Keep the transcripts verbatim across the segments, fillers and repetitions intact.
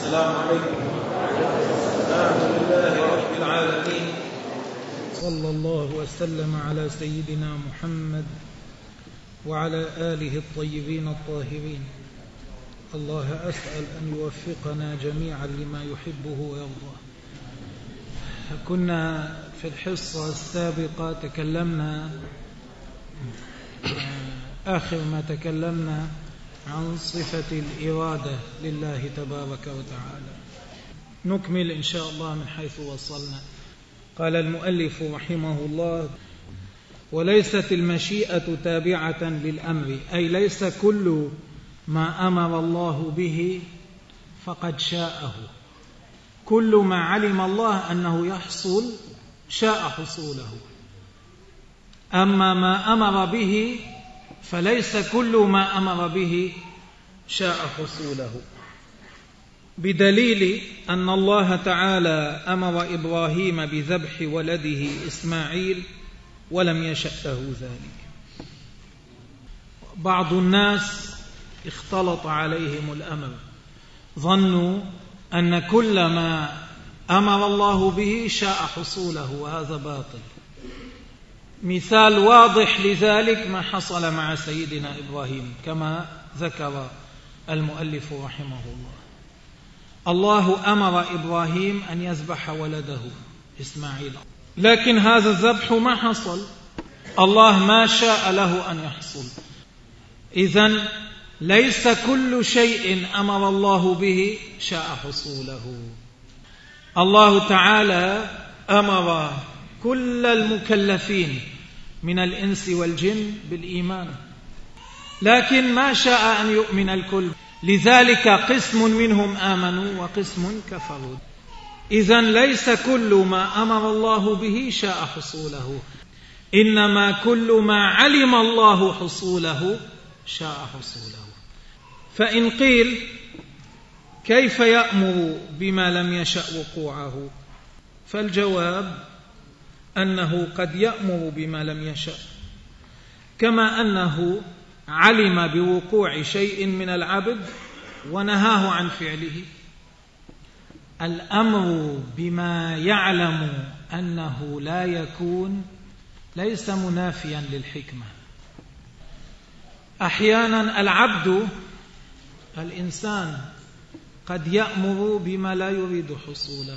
السلام عليكم. الحمد لله رب العالمين، صلى الله وسلم على سيدنا محمد وعلى آله الطيبين الطاهرين. الله أسأل أن يوفقنا جميعا لما يحبه ويرضاه. كنا في الحصة السابقة تكلمنا آخر ما تكلمنا عن صفة الإرادة لله تبارك وتعالى. نكمل إن شاء الله من حيث وصلنا. قال المؤلف رحمه الله: وليست المشيئة تابعة للأمر، أي ليس كل ما أمر الله به فقد شاءه. كل ما علم الله أنه يحصل شاء حصوله، أما ما أمر به فليس كل ما أمر به شاء حصوله، بدليل أن الله تعالى أمر إبراهيم بذبح ولده إسماعيل ولم يشأ له ذلك. بعض الناس اختلط عليهم الأمر، ظنوا أن كل ما أمر الله به شاء حصوله، وهذا باطل. مثال واضح لذلك ما حصل مع سيدنا إبراهيم كما ذكر المؤلف رحمه الله. الله أمر إبراهيم أن يذبح ولده إسماعيل، لكن هذا الذبح ما حصل، الله ما شاء له أن يحصل. إذن ليس كل شيء أمر الله به شاء حصوله. الله تعالى أمر كل المكلفين من الإنس والجن بالإيمان، لكن ما شاء أن يؤمن الكل، لذلك قسم منهم آمنوا وقسم كفروا. إذن ليس كل ما أمر الله به شاء حصوله، إنما كل ما علم الله حصوله شاء حصوله. فإن قيل: كيف يأمر بما لم يشأ وقوعه؟ فالجواب أنه قد يأمر بما لم يشأ، كما أنه علم بوقوع شيء من العبد ونهاه عن فعله. الأمر بما يعلم أنه لا يكون ليس منافيا للحكمة. أحيانا العبد الإنسان قد يأمر بما لا يريد حصوله،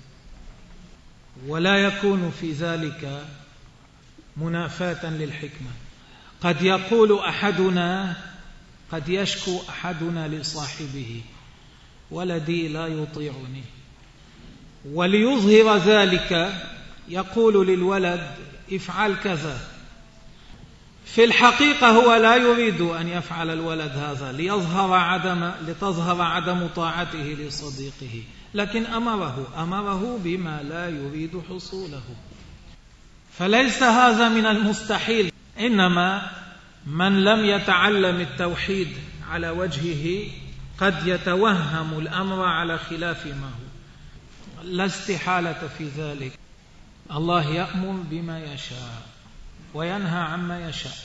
ولا يكون في ذلك منافاة للحكمة. قد يقول أحدنا، قد يشكو أحدنا لصاحبه: ولدي لا يطيعني، وليظهر ذلك يقول للولد: افعل كذا. في الحقيقة هو لا يريد أن يفعل الولد هذا ليظهر عدم لتظهر عدم طاعته لصديقه، لكن أمره أمره بما لا يريد حصوله. فليس هذا من المستحيل، إنما من لم يتعلم التوحيد على وجهه قد يتوهم الأمر على خلاف ما هو. لا استحالة في ذلك. الله يأمر بما يشاء وينهى عما يشاء،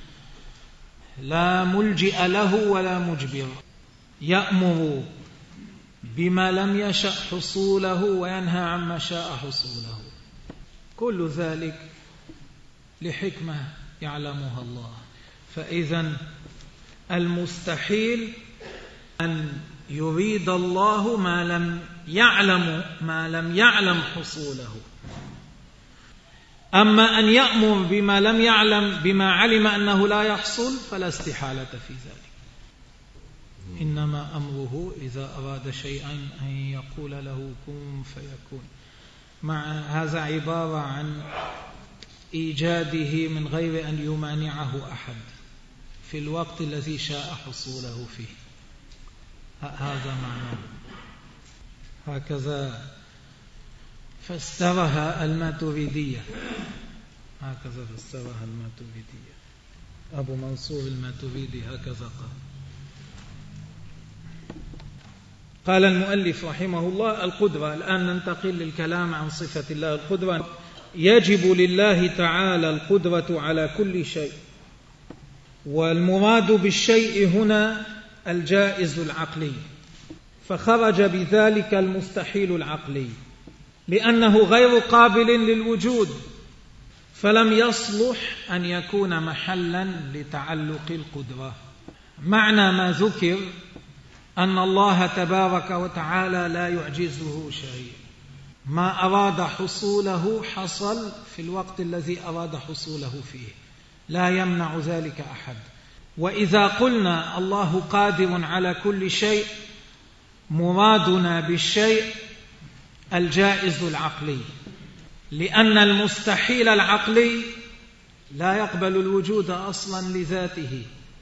لا ملجئ له ولا مجبر. يأمر بما لم يشأ حصوله وينهى عما شاء حصوله، كل ذلك لحكمة يعلمها الله. فإذن المستحيل أن يريد الله ما لم يعلم ما لم يعلم حصوله. أما أن يأمر بما لم يعلم بما علم أنه لا يحصل فلا استحالة في ذلك. إنما أمره إذا أراد شيئا أن يقول له كن فيكون. مع هذا عبارة عن إيجاده من غير أن يمانعه أحد في الوقت الذي شاء حصوله فيه. هذا معناه. هكذا فسرها الماتريدية، هكذا فسرها الماتريدية. أبو منصور الماتريدي هكذا قال. قال المؤلف رحمه الله: القدرة. الآن ننتقل للكلام عن صفة الله القدرة. يجب لله تعالى القدرة على كل شيء، والمراد بالشيء هنا الجائز العقلي، فخرج بذلك المستحيل العقلي لأنه غير قابل للوجود، فلم يصلح أن يكون محلا لتعلق القدرة. معنى ما ذكر أن الله تبارك وتعالى لا يعجزه شيء، ما أراد حصوله حصل في الوقت الذي أراد حصوله فيه، لا يمنع ذلك أحد. وإذا قلنا الله قادر على كل شيء، مرادنا بالشيء الجائز العقلي، لأن المستحيل العقلي لا يقبل الوجود أصلا لذاته،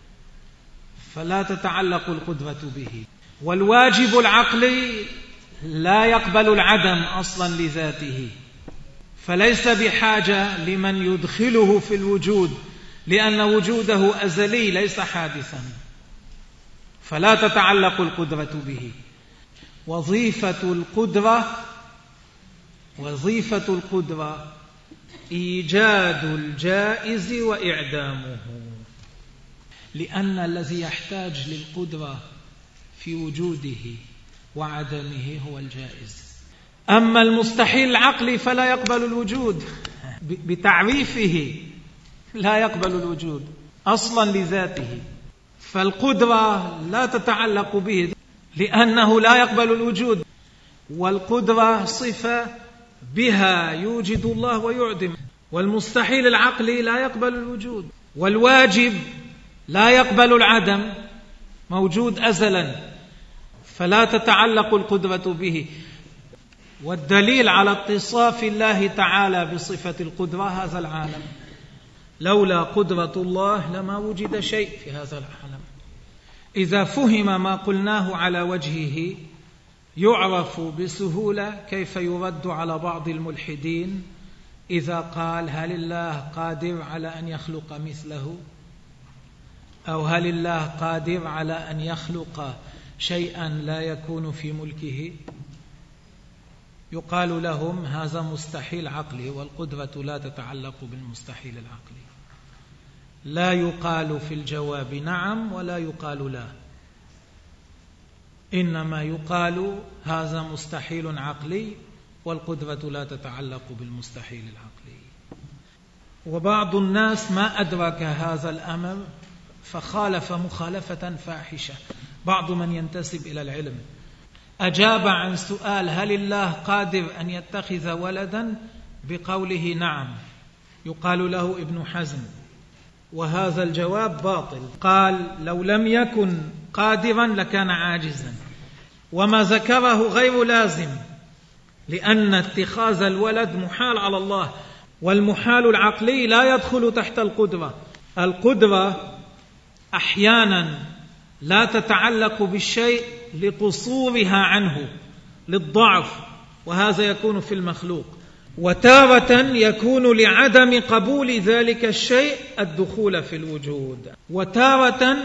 فلا تتعلق القدرة به. والواجب العقلي لا يقبل العدم أصلا لذاته، فليس بحاجة لمن يدخله في الوجود، لأن وجوده أزلي ليس حادثا، فلا تتعلق القدرة به. وظيفة القدرة وظيفة القدرة إيجاد الجائز وإعدامه، لأن الذي يحتاج للقدرة في وجوده وعدمه هو الجائز. أما المستحيل العقلي فلا يقبل الوجود، بتعريفه لا يقبل الوجود أصلا لذاته، فالقدرة لا تتعلق به لأنه لا يقبل الوجود. والقدرة صفة بها يوجد الله ويعدم، والمستحيل العقلي لا يقبل الوجود، والواجب لا يقبل العدم، موجود أزلا، فلا تتعلق القدرة به. والدليل على اتصاف الله تعالى بصفة القدرة هذا العالم، لولا قدرة الله لما وجد شيء في هذا العالم. إذا فهم ما قلناه على وجهه يعرف بسهولة كيف يرد على بعض الملحدين إذا قال هل الله قادر على أن يخلق مثله، أو هل الله قادر على أن يخلق شيئا لا يكون في ملكه. يقال لهم هذا مستحيل عقلي، والقدرة لا تتعلق بالمستحيل العقلي. لا يقال في الجواب نعم ولا يقال لا، إنما يقال هذا مستحيل عقلي والقدرة لا تتعلق بالمستحيل العقلي. وبعض الناس ما أدرك هذا الأمر فخالف مخالفة فاحشة. بعض من ينتسب إلى العلم أجاب عن سؤال هل الله قادر أن يتخذ ولدا بقوله نعم، يقال له ابن حزم، وهذا الجواب باطل. قال لو لم يكن قادرا لكان عاجزا، وما ذكره غير لازم، لأن اتخاذ الولد محال على الله، والمحال العقلي لا يدخل تحت القدرة. القدرة أحيانا لا تتعلق بالشيء لقصورها عنه، للضعف، وهذا يكون في المخلوق، وتارة يكون لعدم قبول ذلك الشيء الدخول في الوجود، وتارة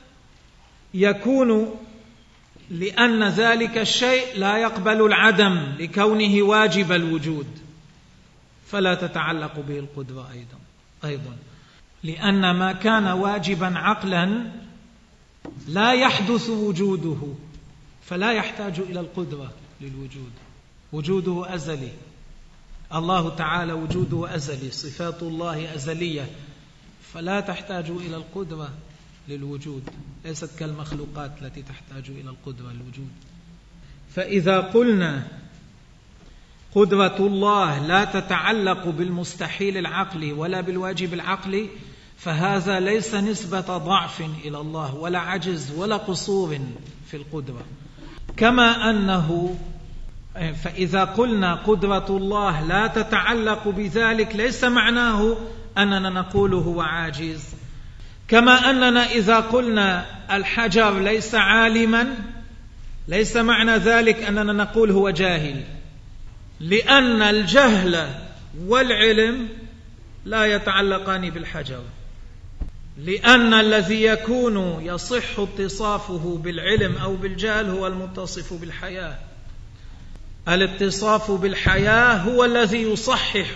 يكون لأن ذلك الشيء لا يقبل العدم لكونه واجب الوجود، فلا تتعلق به القدرة أيضا أيضا لأن ما كان واجبا عقلا لا يحدث وجوده، فلا يحتاج إلى القدرة للوجود، وجوده أزلي. الله تعالى وجوده أزلي، صفات الله أزلية، فلا تحتاج إلى القدرة للوجود، ليست كالمخلوقات التي تحتاج إلى القدرة للوجود. فإذا قلنا قدرة الله لا تتعلق بالمستحيل العقلي ولا بالواجب العقلي، فهذا ليس نسبة ضعف إلى الله ولا عجز ولا قصور في القدرة. كما أنه فإذا قلنا قدرة الله لا تتعلق بذلك ليس معناه أننا نقول هو عاجز، كما أننا إذا قلنا الحجر ليس عالما ليس معنى ذلك أننا نقول هو جاهل، لأن الجهل والعلم لا يتعلقان بالحجر، لأن الذي يكون يصح اتصافه بالعلم أو بالجهل هو المتصف بالحياة. الاتصاف بالحياة هو الذي يصحح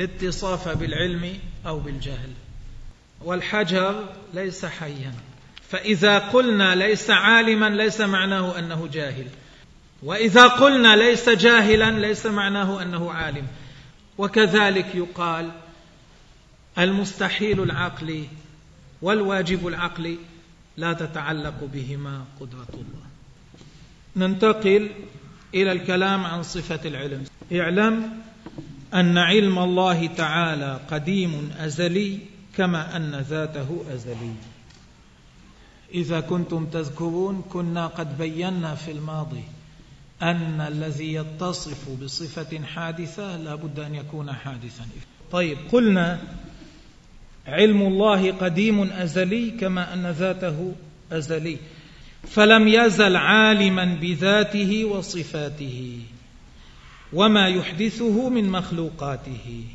الاتصاف بالعلم أو بالجهل، والحجر ليس حيا، فإذا قلنا ليس عالما ليس معناه أنه جاهل، وإذا قلنا ليس جاهلا ليس معناه أنه عالم. وكذلك يقال المستحيل العقلي والواجب العقلي لا تتعلق بهما قدرة الله. ننتقل إلى الكلام عن صفة العلم. اعلم أن علم الله تعالى قديم أزلي كما أن ذاته أزلي. إذا كنتم تذكرون كنا قد بينا في الماضي أن الذي يتصف بصفة حادثة لا بد أن يكون حادثا. طيب، قلنا علم الله قديم أزلي كما أن ذاته أزلي، فلم يزل عالما بذاته وصفاته وما يحدثه من مخلوقاته.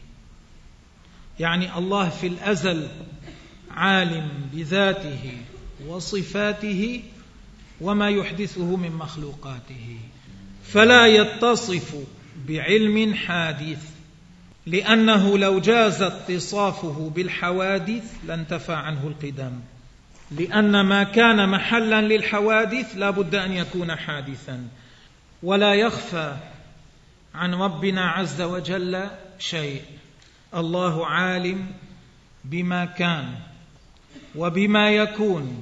يعني الله في الأزل عالم بذاته وصفاته وما يحدثه من مخلوقاته، فلا يتصف بعلم حادث، لأنه لو جاز اتصافه بالحوادث لانتفى عنه القدم، لأن ما كان محلا للحوادث لا بد أن يكون حادثا. ولا يخفى عن ربنا عز وجل شيء، الله عالم بما كان وبما يكون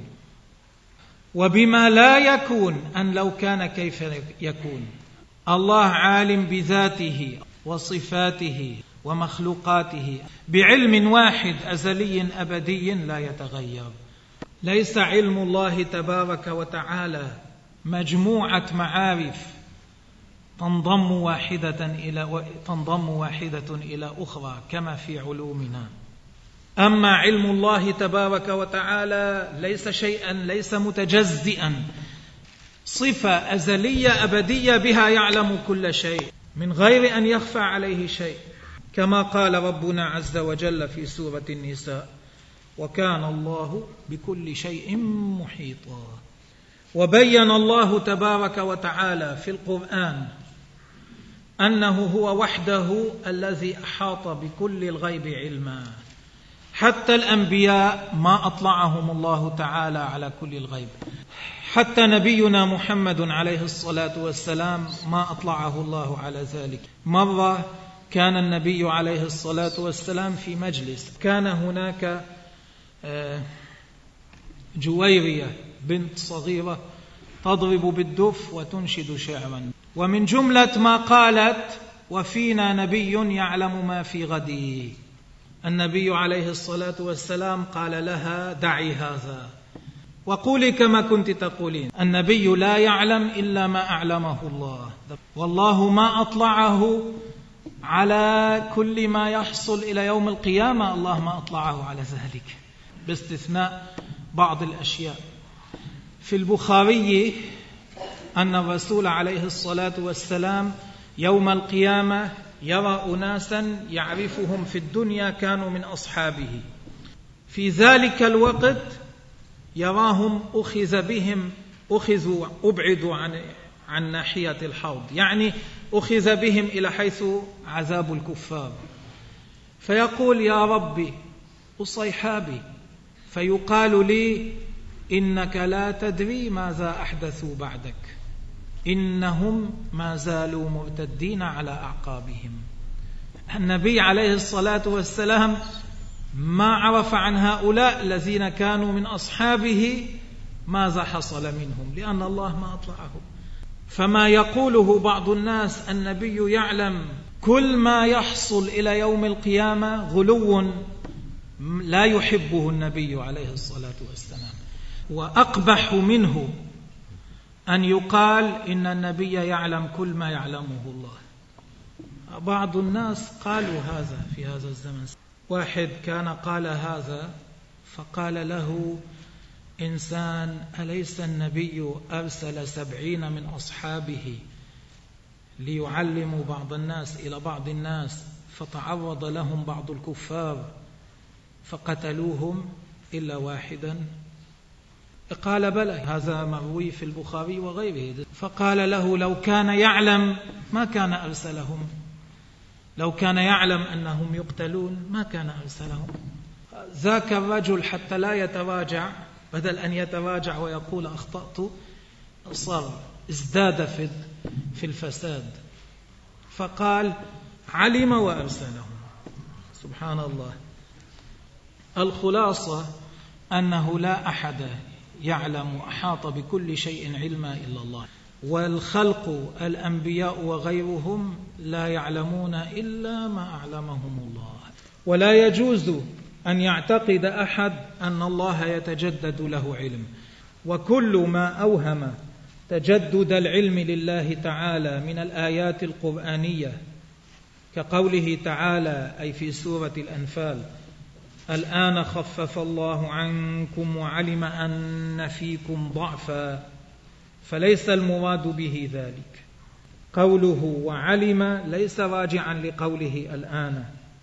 وبما لا يكون أن لو كان كيف يكون. الله عالم بذاته وصفاته ومخلوقاته بعلم واحد أزلي أبدي لا يتغير. ليس علم الله تبارك وتعالى مجموعة معارف تنضم واحدة إلى تنضم واحدة إلى أخرى كما في علومنا. أما علم الله تبارك وتعالى ليس شيئا، ليس متجزئا، صفة أزلية أبدية بها يعلم كل شيء من غير أن يخفى عليه شيء، كما قال ربنا عز وجل في سورة النساء: وكان الله بكل شيء محيطا. وبين الله تبارك وتعالى في القرآن أنه هو وحده الذي أحاط بكل الغيب علما، حتى الأنبياء ما أطلعهم الله تعالى على كل الغيب، حتى نبينا محمد عليه الصلاة والسلام ما أطلعه الله على ذلك. مرة كان النبي عليه الصلاة والسلام في مجلس، كان هناك جويرية بنت صغيرة تضرب بالدف وتنشد شعرا، ومن جملة ما قالت: وفينا نبي يعلم ما في غد. النبي عليه الصلاة والسلام قال لها: دعي هذا وقولي كما كنت تقولين. النبي لا يعلم إلا ما أعلمه الله، والله ما أطلعه على كل ما يحصل إلى يوم القيامة، الله ما أطلعه على ذلك باستثناء بعض الأشياء. في البخاري أن الرسول عليه الصلاة والسلام يوم القيامة يرى أناسا يعرفهم في الدنيا كانوا من أصحابه، في ذلك الوقت يراهم أخذ بهم أخذوا أبعدوا عن عن ناحية الحوض، يعني أخذ بهم إلى حيث عذاب الكفار، فيقول: يا ربي أصيحابي، فيقال لي: إنك لا تدري ماذا أحدثوا بعدك، إنهم ما زالوا مرتدين على أعقابهم. النبي عليه الصلاة والسلام ما عرف عن هؤلاء الذين كانوا من أصحابه ماذا حصل منهم، لأن الله ما أطلعهم. فما يقوله بعض الناس النبي يعلم كل ما يحصل إلى يوم القيامة غلو لا يحبه النبي عليه الصلاة والسلام. وأقبح منه أن يقال إن النبي يعلم كل ما يعلمه الله. بعض الناس قالوا هذا في هذا الزمن. واحد كان قال هذا فقال له إنسان: أليس النبي أرسل سبعين من أصحابه ليعلموا بعض الناس إلى بعض الناس، فتعرض لهم بعض الكفار فقتلوهم إلا واحدا؟ قال: بلى، هذا مروي في البخاري وغيره. فقال له: لو كان يعلم ما كان أرسلهم، لو كان يعلم أنهم يقتلون ما كان أرسلهم. ذاك الرجل حتى لا يتراجع بدل أن يتراجع ويقول أخطأت صار ازداد في في الفساد، فقال علم وأرسلهم. سبحان الله. الخلاصة أنه لا أحد يعلم أحاط بكل شيء علما إلا الله، والخلق الأنبياء وغيرهم لا يعلمون إلا ما أعلمهم الله. ولا يجوز أن يعتقد أحد أن الله يتجدد له علم، وكل ما أوهم تجدد العلم لله تعالى من الآيات القرآنية كقوله تعالى أي في سورة الأنفال: الآن خفف الله عنكم وعلم أن فيكم ضعفا، فليس المراد به ذلك. قوله وعلم ليس راجعا لقوله الآن،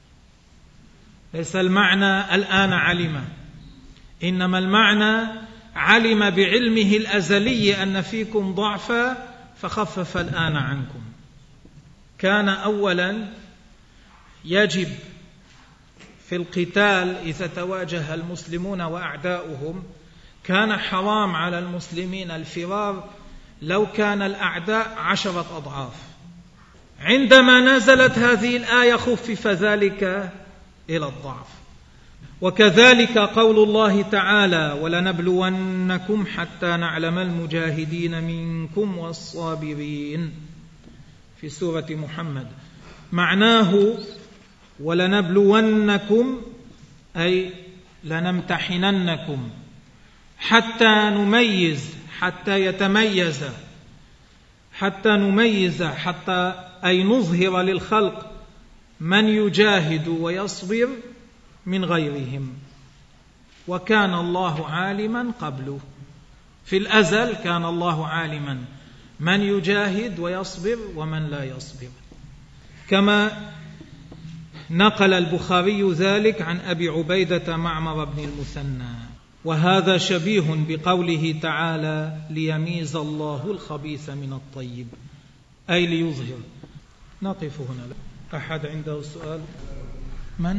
ليس المعنى الآن علم، إنما المعنى علم بعلمه الأزلي أن فيكم ضعفا فخفف الآن عنكم. كان أولا يجب في القتال إذا تواجه المسلمون وأعداؤهم، كان حرام على المسلمين الفرار لو كان الأعداء عشرة أضعاف. عندما نزلت هذه الآية خفف ذلك إلى الضعف. وكذلك قول الله تعالى: ولنبلونكم حتى نعلم المجاهدين منكم والصابرين في سورة محمد. معناه ولنبلونكم أي لنمتحننكم حتى نميز، حتى يتميز، حتى نميز، حتى أي نظهر للخلق من يجاهد ويصبر من غيرهم. وكان الله عالما قبله، في الأزل كان الله عالما من يجاهد ويصبر ومن لا يصبر، كما نقل البخاري ذلك عن أبي عبيدة معمر بن المثنى. وهذا شبيه بقوله تعالى: ليميز الله الخبيث من الطيب، أي ليظهر. نقف هنا. أحد عنده سؤال؟ من؟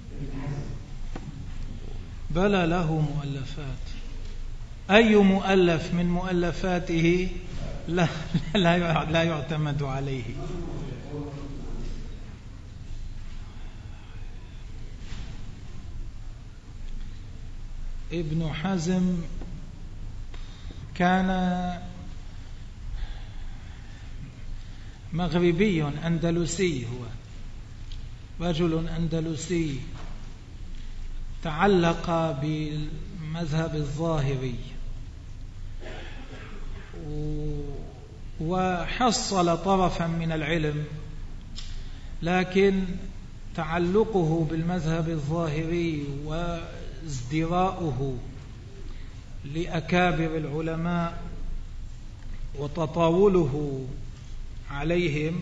بلى له مؤلفات. أي مؤلف من مؤلفاته لا, لا, لا يعتمد عليه؟ ابن حزم كان مغربي أندلسي، هو رجل أندلسي تعلق بالمذهب الظاهري وحصل طرفا من العلم، لكن تعلقه بالمذهب الظاهري وازدراؤه لأكابر العلماء وتطاوله عليهم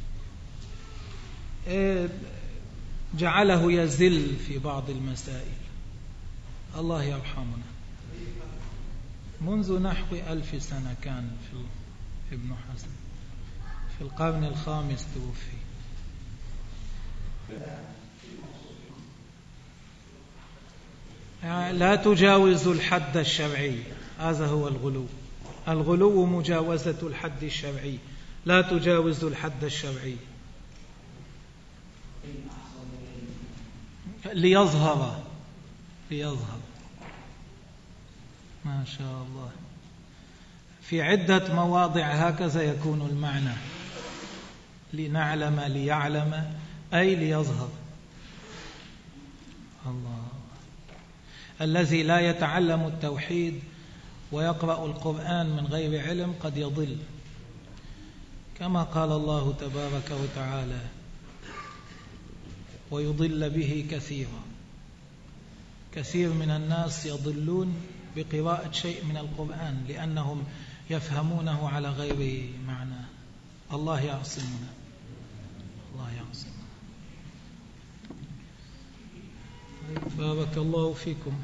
جعله يزل في بعض المسائل. الله يرحمنا. منذ نحو ألف سنة كان في ابن حزم، في القرن الخامس توفي. لا تجاوز الحد الشرعي، هذا هو الغلو. الغلو مجاوزة الحد الشرعي، لا تجاوز الحد الشرعي. ليظهر ليظهر ما شاء الله. في عدة مواضع هكذا يكون المعنى: لنعلم، ليعلم، أي ليظهر. الله. الذي لا يتعلم التوحيد ويقرأ القرآن من غير علم قد يضل، كما قال الله تبارك وتعالى: ويضل به كثيرا. كثير من الناس يضلون بقراءة شيء من القرآن لأنهم يفهمونه على غير معنى. الله يعصمنا، الله يعصمنا. بارك الله فيكم.